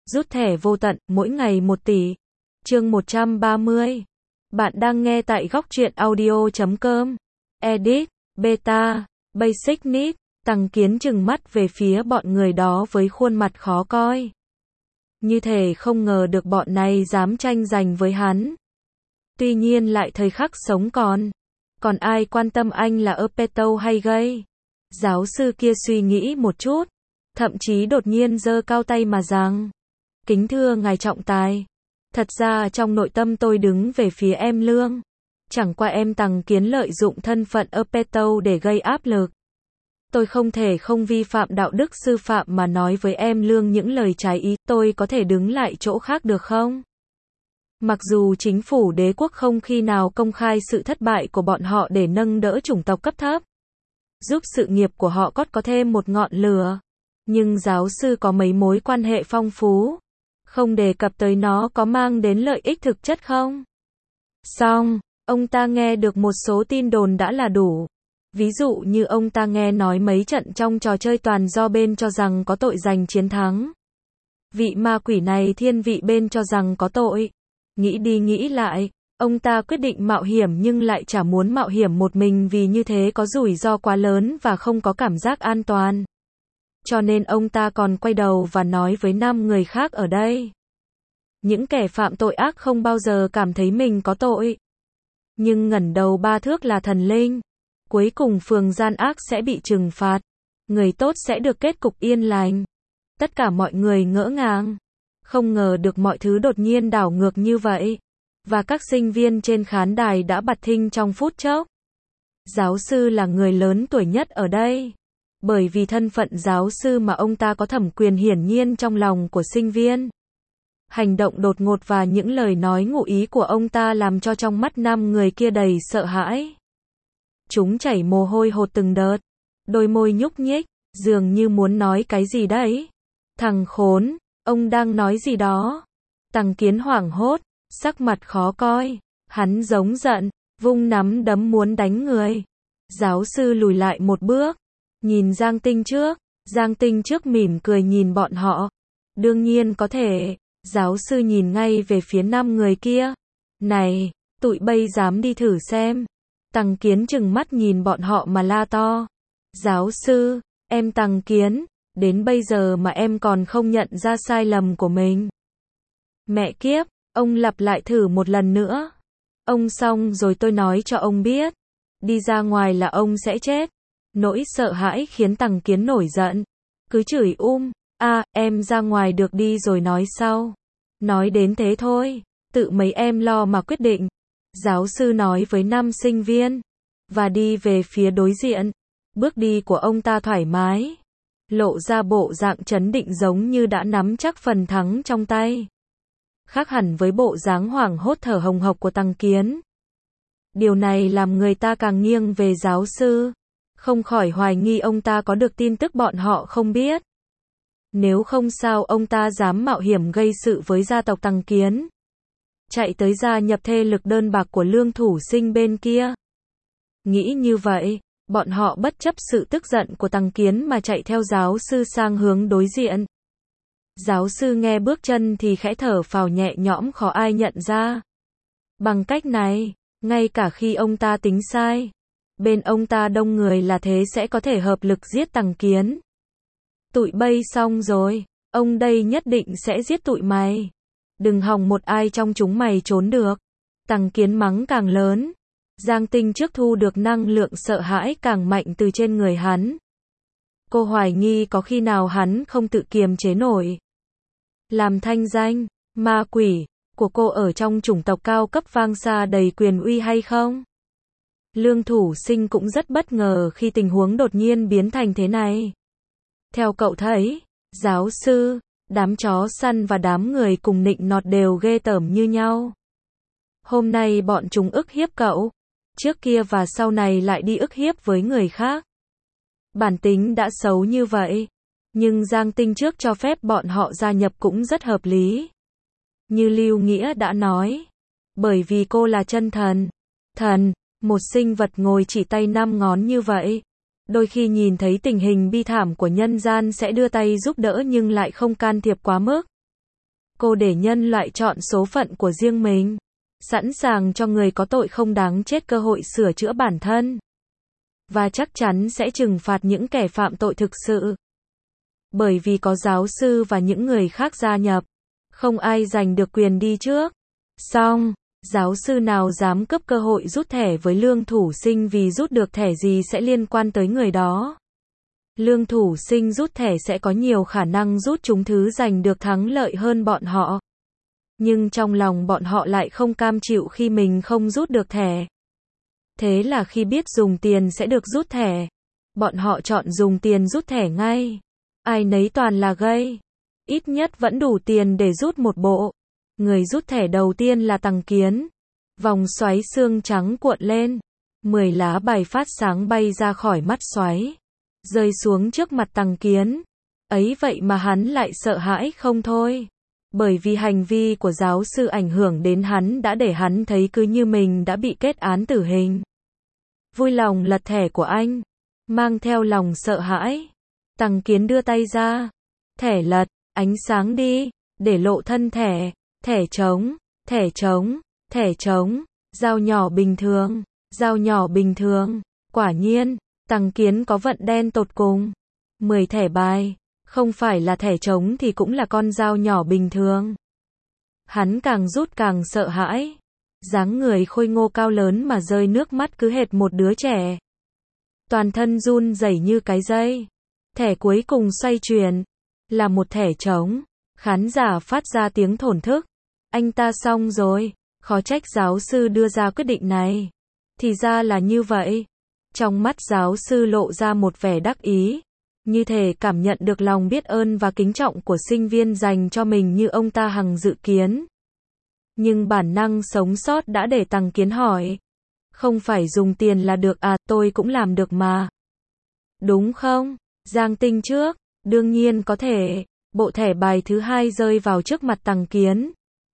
Rút thẻ vô tận, mỗi ngày 1 tỷ. Chương 130. Bạn đang nghe tại góc truyện audio.com. Edit, Beta, Basic Need. Tăng Kiến trừng mắt về phía bọn người đó với khuôn mặt khó coi. Như thể không ngờ được bọn này dám tranh giành với hắn. Tuy nhiên lại thời khắc sống còn ai quan tâm anh là Apeto hay gay. Giáo sư kia suy nghĩ một chút, thậm chí đột nhiên giơ cao tay mà rằng: kính thưa ngài trọng tài, thật ra trong nội tâm tôi đứng về phía em Lương. Chẳng qua em Tăng Kiến lợi dụng thân phận Apeto để gây áp lực. Tôi không thể không vi phạm đạo đức sư phạm mà nói với em Lương những lời trái ý. Tôi có thể đứng lại chỗ khác được không? Mặc dù chính phủ đế quốc không khi nào công khai sự thất bại của bọn họ để nâng đỡ chủng tộc cấp thấp, giúp sự nghiệp của họ có thêm một ngọn lửa, nhưng giáo sư có mấy mối quan hệ phong phú, không đề cập tới nó có mang đến lợi ích thực chất không? Xong, ông ta nghe được một số tin đồn đã là đủ. Ví dụ như ông ta nghe nói mấy trận trong trò chơi toàn do bên cho rằng có tội giành chiến thắng. Vị ma quỷ này thiên vị bên cho rằng có tội. Nghĩ đi nghĩ lại, ông ta quyết định mạo hiểm nhưng lại chả muốn mạo hiểm một mình vì như thế có rủi ro quá lớn và không có cảm giác an toàn. Cho nên ông ta còn quay đầu và nói với 5 người khác ở đây. Những kẻ phạm tội ác không bao giờ cảm thấy mình có tội. Nhưng ngẩng đầu 3 thước là thần linh. Cuối cùng phường gian ác sẽ bị trừng phạt. Người tốt sẽ được kết cục yên lành. Tất cả mọi người ngỡ ngàng. Không ngờ được mọi thứ đột nhiên đảo ngược như vậy. Và các sinh viên trên khán đài đã bặt thinh trong phút chốc. Giáo sư là người lớn tuổi nhất ở đây. Bởi vì thân phận giáo sư mà ông ta có thẩm quyền hiển nhiên trong lòng của sinh viên. Hành động đột ngột và những lời nói ngụ ý của ông ta làm cho trong mắt 5 người kia đầy sợ hãi. Chúng chảy mồ hôi hột từng đợt. Đôi môi nhúc nhích, dường như muốn nói cái gì đấy. Thằng khốn, ông đang nói gì đó? Tăng Kiến hoảng hốt, sắc mặt khó coi. Hắn giống giận, vung nắm đấm muốn đánh người. Giáo sư lùi lại một bước. Nhìn Giang Tinh trước. Giang Tinh trước mỉm cười nhìn bọn họ. Đương nhiên có thể. Giáo sư nhìn ngay về phía 5 người kia. Này, tụi bây dám đi thử xem. Tăng Kiến trừng mắt nhìn bọn họ mà la to. Giáo sư, em Tăng Kiến, đến bây giờ mà em còn không nhận ra sai lầm của mình. Mẹ kiếp, ông lặp lại thử một lần nữa. Ông xong rồi tôi nói cho ông biết. Đi ra ngoài là ông sẽ chết. Nỗi sợ hãi khiến Tăng Kiến nổi giận. Cứ chửi em ra ngoài được đi rồi nói sau. Nói đến thế thôi, tự mấy em lo mà quyết định. Giáo sư nói với 5 sinh viên. Và đi về phía đối diện. Bước đi của ông ta thoải mái. Lộ ra bộ dạng trấn định giống như đã nắm chắc phần thắng trong tay. Khác hẳn với bộ dáng hoảng hốt thở hồng hộc của Tăng Kiến. Điều này làm người ta càng nghiêng về giáo sư. Không khỏi hoài nghi ông ta có được tin tức bọn họ không biết. Nếu không sao ông ta dám mạo hiểm gây sự với gia tộc Tăng Kiến. Chạy tới gia nhập thê lực đơn bạc của Lương Thủ Sinh bên kia. Nghĩ như vậy, bọn họ bất chấp sự tức giận của Tăng Kiến mà chạy theo giáo sư sang hướng đối diện. Giáo sư nghe bước chân thì khẽ thở phào nhẹ nhõm khó ai nhận ra. Bằng cách này, ngay cả khi ông ta tính sai, bên ông ta đông người là thế sẽ có thể hợp lực giết Tăng Kiến. Tụi bây xong rồi, ông đây nhất định sẽ giết tụi mày. Đừng hòng một ai trong chúng mày trốn được. Tăng Kiến mắng càng lớn. Giang Tinh trước thu được năng lượng sợ hãi càng mạnh từ trên người hắn. Cô hoài nghi có khi nào hắn không tự kiềm chế nổi. Làm thanh danh, ma quỷ, của cô ở trong chủng tộc cao cấp vang xa đầy quyền uy hay không? Lương Thủ Sinh cũng rất bất ngờ khi tình huống đột nhiên biến thành thế này. Theo cậu thấy, giáo sư, đám chó săn và đám người cùng nịnh nọt đều ghê tởm như nhau. Hôm nay bọn chúng ức hiếp cậu. Trước kia và sau này lại đi ức hiếp với người khác. Bản tính đã xấu như vậy. Nhưng Giang Tinh trước cho phép bọn họ gia nhập cũng rất hợp lý. Như Lưu Nghĩa đã nói. Bởi vì cô là chân thần. Thần, một sinh vật ngồi chỉ tay 5 ngón như vậy. Đôi khi nhìn thấy tình hình bi thảm của nhân gian sẽ đưa tay giúp đỡ nhưng lại không can thiệp quá mức. Cô để nhân loại chọn số phận của riêng mình, sẵn sàng cho người có tội không đáng chết cơ hội sửa chữa bản thân. Và chắc chắn sẽ trừng phạt những kẻ phạm tội thực sự. Bởi vì có giáo sư và những người khác gia nhập, không ai giành được quyền đi trước. Song, giáo sư nào dám cướp cơ hội rút thẻ với lương thủ sinh vì rút được thẻ gì sẽ liên quan tới người đó. Lương thủ sinh rút thẻ sẽ có nhiều khả năng rút chúng thứ giành được thắng lợi hơn bọn họ. Nhưng trong lòng bọn họ lại không cam chịu khi mình không rút được thẻ. Thế là khi biết dùng tiền sẽ được rút thẻ, bọn họ chọn dùng tiền rút thẻ ngay. Ai nấy toàn là gây. Ít nhất vẫn đủ tiền để rút một bộ. Người rút thẻ đầu tiên là Tằng Kiến. Vòng xoáy xương trắng cuộn lên. 10 lá bài phát sáng bay ra khỏi mắt xoáy, rơi xuống trước mặt Tằng Kiến. Ấy vậy mà hắn lại sợ hãi không thôi. Bởi vì hành vi của giáo sư ảnh hưởng đến hắn đã để hắn thấy cứ như mình đã bị kết án tử hình. Vui lòng lật thẻ của anh. Mang theo lòng sợ hãi, Tằng Kiến đưa tay ra. Thẻ lật, ánh sáng đi, để lộ thân thẻ. Thẻ trống, thẻ trống, thẻ trống, dao nhỏ bình thường, dao nhỏ bình thường. Quả nhiên, Tằng Kiến có vận đen tột cùng. 10 thẻ bài, không phải là thẻ trống thì cũng là con dao nhỏ bình thường. Hắn càng rút càng sợ hãi. Dáng người khôi ngô cao lớn mà rơi nước mắt cứ hệt một đứa trẻ. Toàn thân run rẩy như cái dây. Thẻ cuối cùng xoay chuyển, là một thẻ trống. Khán giả phát ra tiếng thổn thức. Anh ta xong rồi, khó trách giáo sư đưa ra quyết định này. Thì ra là như vậy. Trong mắt giáo sư lộ ra một vẻ đắc ý, như thể cảm nhận được lòng biết ơn và kính trọng của sinh viên dành cho mình như ông ta hằng dự kiến. Nhưng bản năng sống sót đã để Tằng Kiến hỏi. Không phải dùng tiền là được à, tôi cũng làm được mà. Đúng không? Giang Tinh trước, đương nhiên có thể. Bộ thẻ bài thứ hai rơi vào trước mặt Tằng Kiến.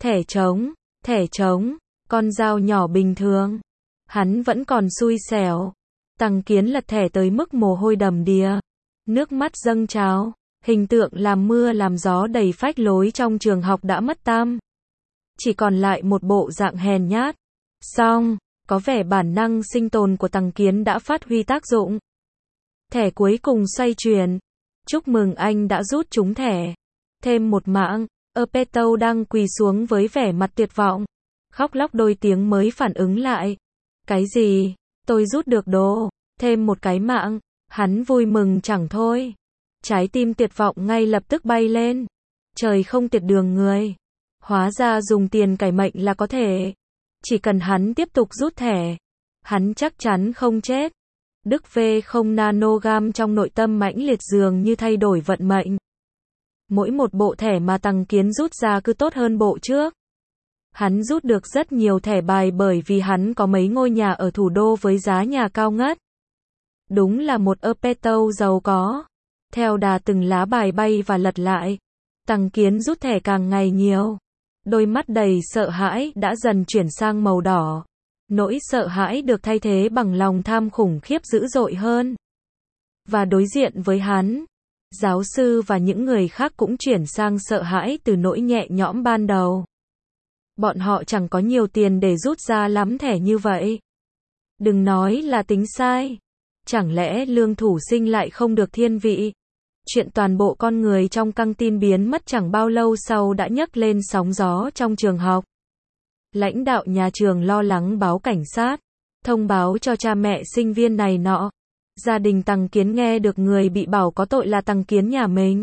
Thẻ trống, con dao nhỏ bình thường. Hắn vẫn còn xui xẻo. Tằng Kiến lật thẻ tới mức mồ hôi đầm đìa. Nước mắt dâng trào. Hình tượng làm mưa làm gió đầy phách lối trong trường học đã mất tăm. Chỉ còn lại một bộ dạng hèn nhát. Xong, có vẻ bản năng sinh tồn của Tằng Kiến đã phát huy tác dụng. Thẻ cuối cùng xoay chuyển. Chúc mừng anh đã rút trúng thẻ. Thêm một mạng. Epeto đang quỳ xuống với vẻ mặt tuyệt vọng. Khóc lóc đôi tiếng mới phản ứng lại. Cái gì? Tôi rút được đồ. Thêm một cái mạng. Hắn vui mừng chẳng thôi. Trái tim tuyệt vọng ngay lập tức bay lên. Trời không tuyệt đường người. Hóa ra dùng tiền cải mệnh là có thể. Chỉ cần hắn tiếp tục rút thẻ, hắn chắc chắn không chết. Đức V0 nanogam trong nội tâm mãnh liệt dường như thay đổi vận mệnh. Mỗi một bộ thẻ mà Tằng Kiến rút ra cứ tốt hơn bộ trước. Hắn rút được rất nhiều thẻ bài bởi vì hắn có mấy ngôi nhà ở thủ đô với giá nhà cao ngất. Đúng là một Epeto giàu có. Theo đà từng lá bài bay và lật lại, Tằng Kiến rút thẻ càng ngày nhiều. Đôi mắt đầy sợ hãi đã dần chuyển sang màu đỏ. Nỗi sợ hãi được thay thế bằng lòng tham khủng khiếp dữ dội hơn. Và đối diện với hắn, giáo sư và những người khác cũng chuyển sang sợ hãi từ nỗi nhẹ nhõm ban đầu. Bọn họ chẳng có nhiều tiền để rút ra lắm thẻ như vậy. Đừng nói là tính sai. Chẳng lẽ lương thủ sinh lại không được thiên vị? Chuyện toàn bộ con người trong căng tin biến mất chẳng bao lâu sau đã nhấc lên sóng gió trong trường học. Lãnh đạo nhà trường lo lắng báo cảnh sát, thông báo cho cha mẹ sinh viên này nọ. Gia đình Tằng Kiến nghe được người bị bảo có tội là Tằng Kiến nhà mình.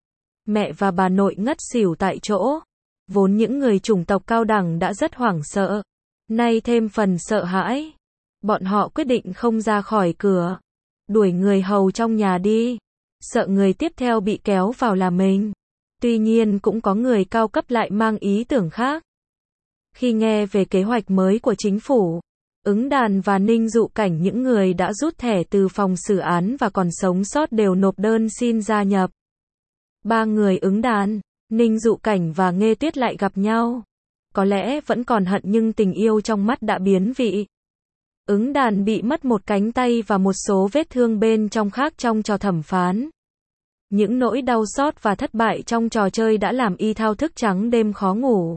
Mẹ và bà nội ngất xỉu tại chỗ. Vốn những người chủng tộc cao đẳng đã rất hoảng sợ, nay thêm phần sợ hãi. Bọn họ quyết định không ra khỏi cửa, đuổi người hầu trong nhà đi, sợ người tiếp theo bị kéo vào là mình. Tuy nhiên cũng có người cao cấp lại mang ý tưởng khác. Khi nghe về kế hoạch mới của chính phủ, Ứng Đàn và Ninh Dụ Cảnh, những người đã rút thẻ từ phòng xử án và còn sống sót đều nộp đơn xin gia nhập. Ba người Ứng Đàn, Ninh Dụ Cảnh và Nghê Tuyết lại gặp nhau. Có lẽ vẫn còn hận nhưng tình yêu trong mắt đã biến vị. Ứng Đàn bị mất một cánh tay và một số vết thương bên trong khác trong trò thẩm phán. Những nỗi đau xót và thất bại trong trò chơi đã làm y thao thức trắng đêm khó ngủ.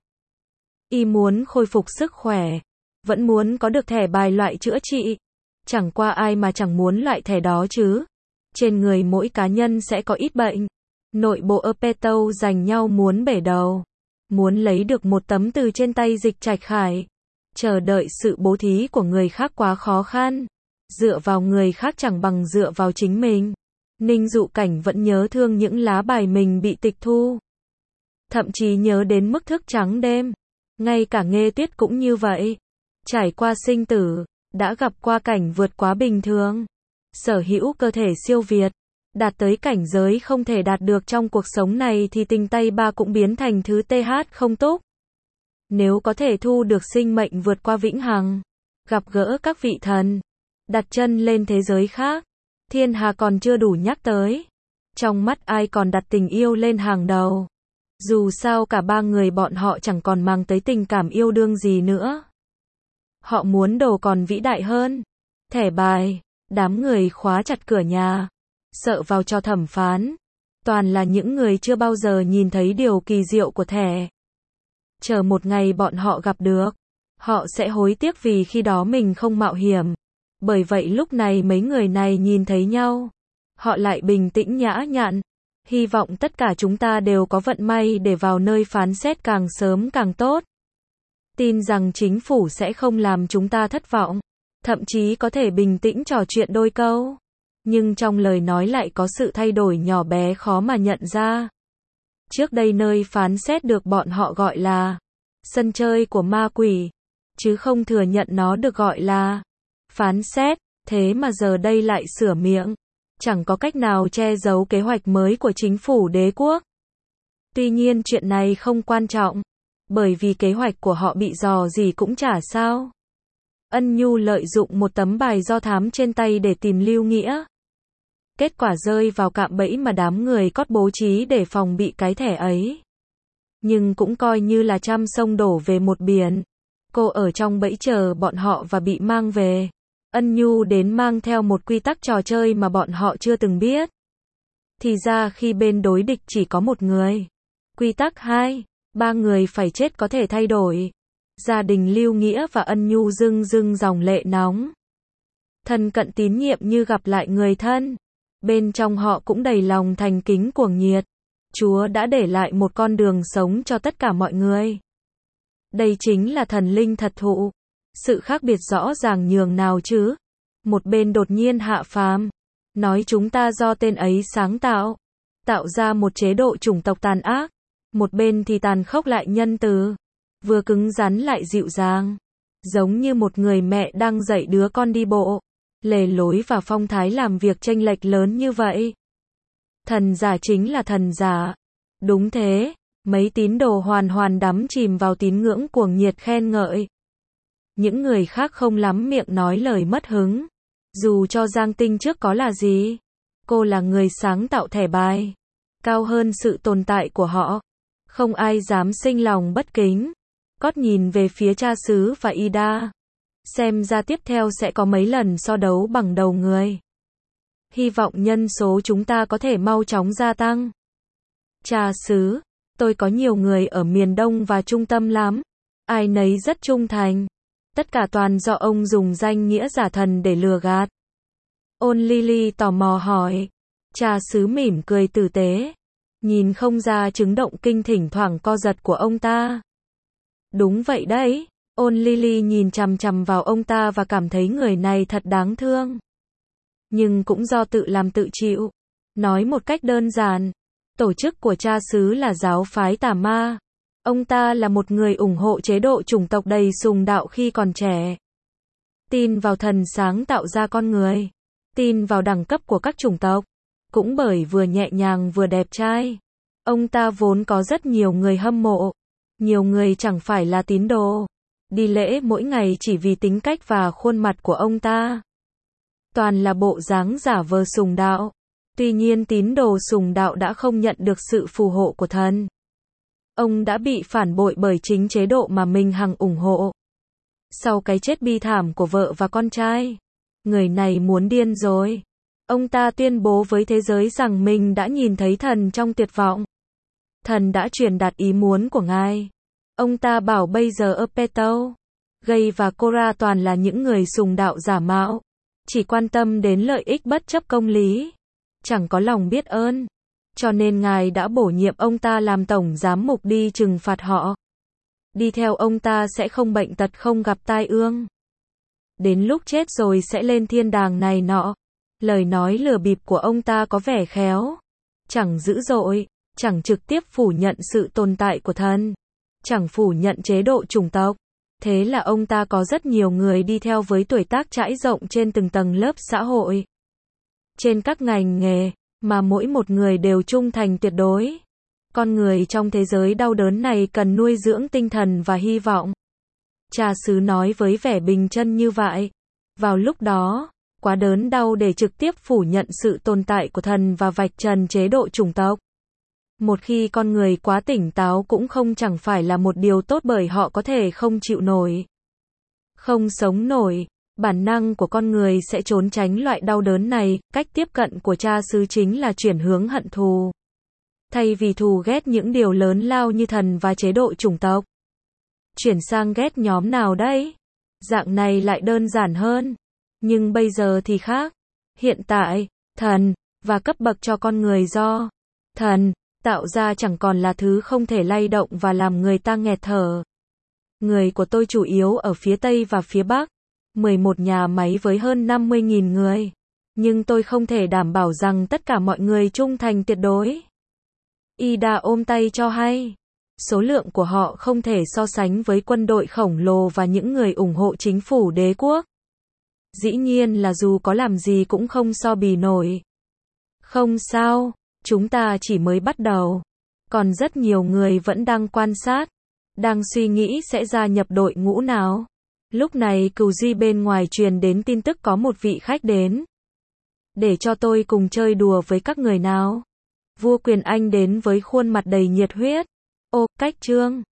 Y muốn khôi phục sức khỏe, vẫn muốn có được thẻ bài loại chữa trị. Chẳng qua ai mà chẳng muốn loại thẻ đó chứ. Trên người mỗi cá nhân sẽ có ít bệnh. Nội bộ Epetâu giành nhau muốn bể đầu. Muốn lấy được một tấm từ trên tay Dịch Trạch Khải. Chờ đợi sự bố thí của người khác quá khó khăn. Dựa vào người khác chẳng bằng dựa vào chính mình. Ninh Dụ Cảnh vẫn nhớ thương những lá bài mình bị tịch thu. Thậm chí nhớ đến mức thức trắng đêm. Ngay cả Nghê Tuyết cũng như vậy. Trải qua sinh tử, đã gặp qua cảnh vượt quá bình thường. Sở hữu cơ thể siêu việt, đạt tới cảnh giới không thể đạt được trong cuộc sống này thì tình tay ba cũng biến thành thứ TH không túc. Nếu có thể thu được sinh mệnh vượt qua vĩnh hằng, gặp gỡ các vị thần, đặt chân lên thế giới khác, thiên hà còn chưa đủ nhắc tới. Trong mắt ai còn đặt tình yêu lên hàng đầu. Dù sao cả ba người bọn họ chẳng còn mang tới tình cảm yêu đương gì nữa. Họ muốn đồ còn vĩ đại hơn. Thẻ bài, đám người khóa chặt cửa nhà, sợ vào cho thẩm phán. Toàn là những người chưa bao giờ nhìn thấy điều kỳ diệu của thẻ. Chờ một ngày bọn họ gặp được, họ sẽ hối tiếc vì khi đó mình không mạo hiểm. Bởi vậy lúc này mấy người này nhìn thấy nhau, họ lại bình tĩnh nhã nhặn. Hy vọng tất cả chúng ta đều có vận may để vào nơi phán xét càng sớm càng tốt. Tin rằng chính phủ sẽ không làm chúng ta thất vọng, thậm chí có thể bình tĩnh trò chuyện đôi câu. Nhưng trong lời nói lại có sự thay đổi nhỏ bé khó mà nhận ra. Trước đây nơi phán xét được bọn họ gọi là sân chơi của ma quỷ, chứ không thừa nhận nó được gọi là phán xét, thế mà giờ đây lại sửa miệng. Chẳng có cách nào che giấu kế hoạch mới của chính phủ đế quốc. Tuy nhiên chuyện này không quan trọng, bởi vì kế hoạch của họ bị dò gì cũng chả sao. Ân Nhu lợi dụng một tấm bài do thám trên tay để tìm Lưu Nghĩa. Kết quả rơi vào cạm bẫy mà đám người cót bố trí để phòng bị cái thẻ ấy. Nhưng cũng coi như là trăm sông đổ về một biển. Cô ở trong bẫy chờ bọn họ và bị mang về. Ân Nhu đến mang theo một quy tắc trò chơi mà bọn họ chưa từng biết. Thì ra khi bên đối địch chỉ có một người. Quy tắc 2, 3 người phải chết có thể thay đổi. Gia đình Lưu Nghĩa và Ân Nhu rưng rưng dòng lệ nóng. Thân cận tín nhiệm như gặp lại người thân. Bên trong họ cũng đầy lòng thành kính cuồng nhiệt. Chúa đã để lại một con đường sống cho tất cả mọi người. Đây chính là thần linh thật thụ. Sự khác biệt rõ ràng nhường nào chứ. Một bên đột nhiên hạ phàm, nói chúng ta do tên ấy sáng tạo, tạo ra một chế độ chủng tộc tàn ác. Một bên thì tàn khốc lại nhân từ, vừa cứng rắn lại dịu dàng. Giống như một người mẹ đang dạy đứa con đi bộ. Lề lối và phong thái làm việc chênh lệch lớn như vậy. Thần giả chính là thần giả. Đúng thế, mấy tín đồ hoàn hoàn đắm chìm vào tín ngưỡng cuồng nhiệt khen ngợi. Những người khác không lắm miệng nói lời mất hứng. Dù cho Giang Tinh trước có là gì, cô là người sáng tạo thẻ bài. Cao hơn sự tồn tại của họ, không ai dám sinh lòng bất kính. Cót nhìn về phía cha xứ và Ida. Xem ra tiếp theo sẽ có mấy lần so đấu bằng đầu người. Hy vọng nhân số chúng ta có thể mau chóng gia tăng. Cha xứ, tôi có nhiều người ở miền Đông và trung tâm lắm. Ai nấy rất trung thành. Tất cả toàn do ông dùng danh nghĩa giả thần để lừa gạt. Ôn Lily tò mò hỏi. Cha xứ mỉm cười tử tế. Nhìn không ra chứng động kinh thỉnh thoảng co giật của ông ta. Đúng vậy đấy. Ôn Lily nhìn chằm chằm vào ông ta và cảm thấy người này thật đáng thương. Nhưng cũng do tự làm tự chịu. Nói một cách đơn giản, tổ chức của cha xứ là giáo phái tà ma. Ông ta là một người ủng hộ chế độ chủng tộc đầy sùng đạo khi còn trẻ. Tin vào thần sáng tạo ra con người. Tin vào đẳng cấp của các chủng tộc. Cũng bởi vừa nhẹ nhàng vừa đẹp trai. Ông ta vốn có rất nhiều người hâm mộ. Nhiều người chẳng phải là tín đồ. Đi lễ mỗi ngày chỉ vì tính cách và khuôn mặt của ông ta. Toàn là bộ dáng giả vờ sùng đạo. Tuy nhiên tín đồ sùng đạo đã không nhận được sự phù hộ của thần. Ông đã bị phản bội bởi chính chế độ mà mình hằng ủng hộ. Sau cái chết bi thảm của vợ và con trai, người này muốn điên rồi. Ông ta tuyên bố với thế giới rằng mình đã nhìn thấy thần trong tuyệt vọng. Thần đã truyền đạt ý muốn của ngài. Ông ta bảo bây giờ Apeto, Gay và Cora toàn là những người sùng đạo giả mạo, chỉ quan tâm đến lợi ích bất chấp công lý, chẳng có lòng biết ơn. Cho nên ngài đã bổ nhiệm ông ta làm tổng giám mục đi trừng phạt họ. Đi theo ông ta sẽ không bệnh tật, không gặp tai ương. Đến lúc chết rồi sẽ lên thiên đàng này nọ. Lời nói lừa bịp của ông ta có vẻ khéo, chẳng dữ dội, chẳng trực tiếp phủ nhận sự tồn tại của thần, chẳng phủ nhận chế độ chủng tộc. Thế là ông ta có rất nhiều người đi theo với tuổi tác trải rộng trên từng tầng lớp xã hội, trên các ngành nghề, mà mỗi một người đều trung thành tuyệt đối. Con người trong thế giới đau đớn này cần nuôi dưỡng tinh thần và hy vọng. Cha xứ nói với vẻ bình chân như vậy. Vào lúc đó, quá đớn đau để trực tiếp phủ nhận sự tồn tại của thần và vạch trần chế độ chủng tộc. Một khi con người quá tỉnh táo cũng chẳng phải là một điều tốt, bởi họ có thể không chịu nổi, không sống nổi. Bản năng của con người sẽ trốn tránh loại đau đớn này. Cách tiếp cận của cha xứ chính là chuyển hướng hận thù. Thay vì thù ghét những điều lớn lao như thần và chế độ chủng tộc, chuyển sang ghét nhóm nào đấy? Dạng này lại đơn giản hơn. Nhưng bây giờ thì khác. Hiện tại, thần và cấp bậc cho con người do thần tạo ra chẳng còn là thứ không thể lay động và làm người ta nghẹt thở. Người của tôi chủ yếu ở phía Tây và phía Bắc, 11 nhà máy với hơn 50.000 người. Nhưng tôi không thể đảm bảo rằng tất cả mọi người trung thành tuyệt đối. Ida ôm tay cho hay. Số lượng của họ không thể so sánh với quân đội khổng lồ và những người ủng hộ chính phủ đế quốc. Dĩ nhiên là dù có làm gì cũng không so bì nổi. Không sao, chúng ta chỉ mới bắt đầu. Còn rất nhiều người vẫn đang quan sát, đang suy nghĩ sẽ gia nhập đội ngũ nào. Lúc này Cừu Duy bên ngoài truyền đến tin tức có một vị khách đến. Để cho tôi cùng chơi đùa với các người nào. Vua Quyền Anh đến với khuôn mặt đầy nhiệt huyết. Ô, cách trương.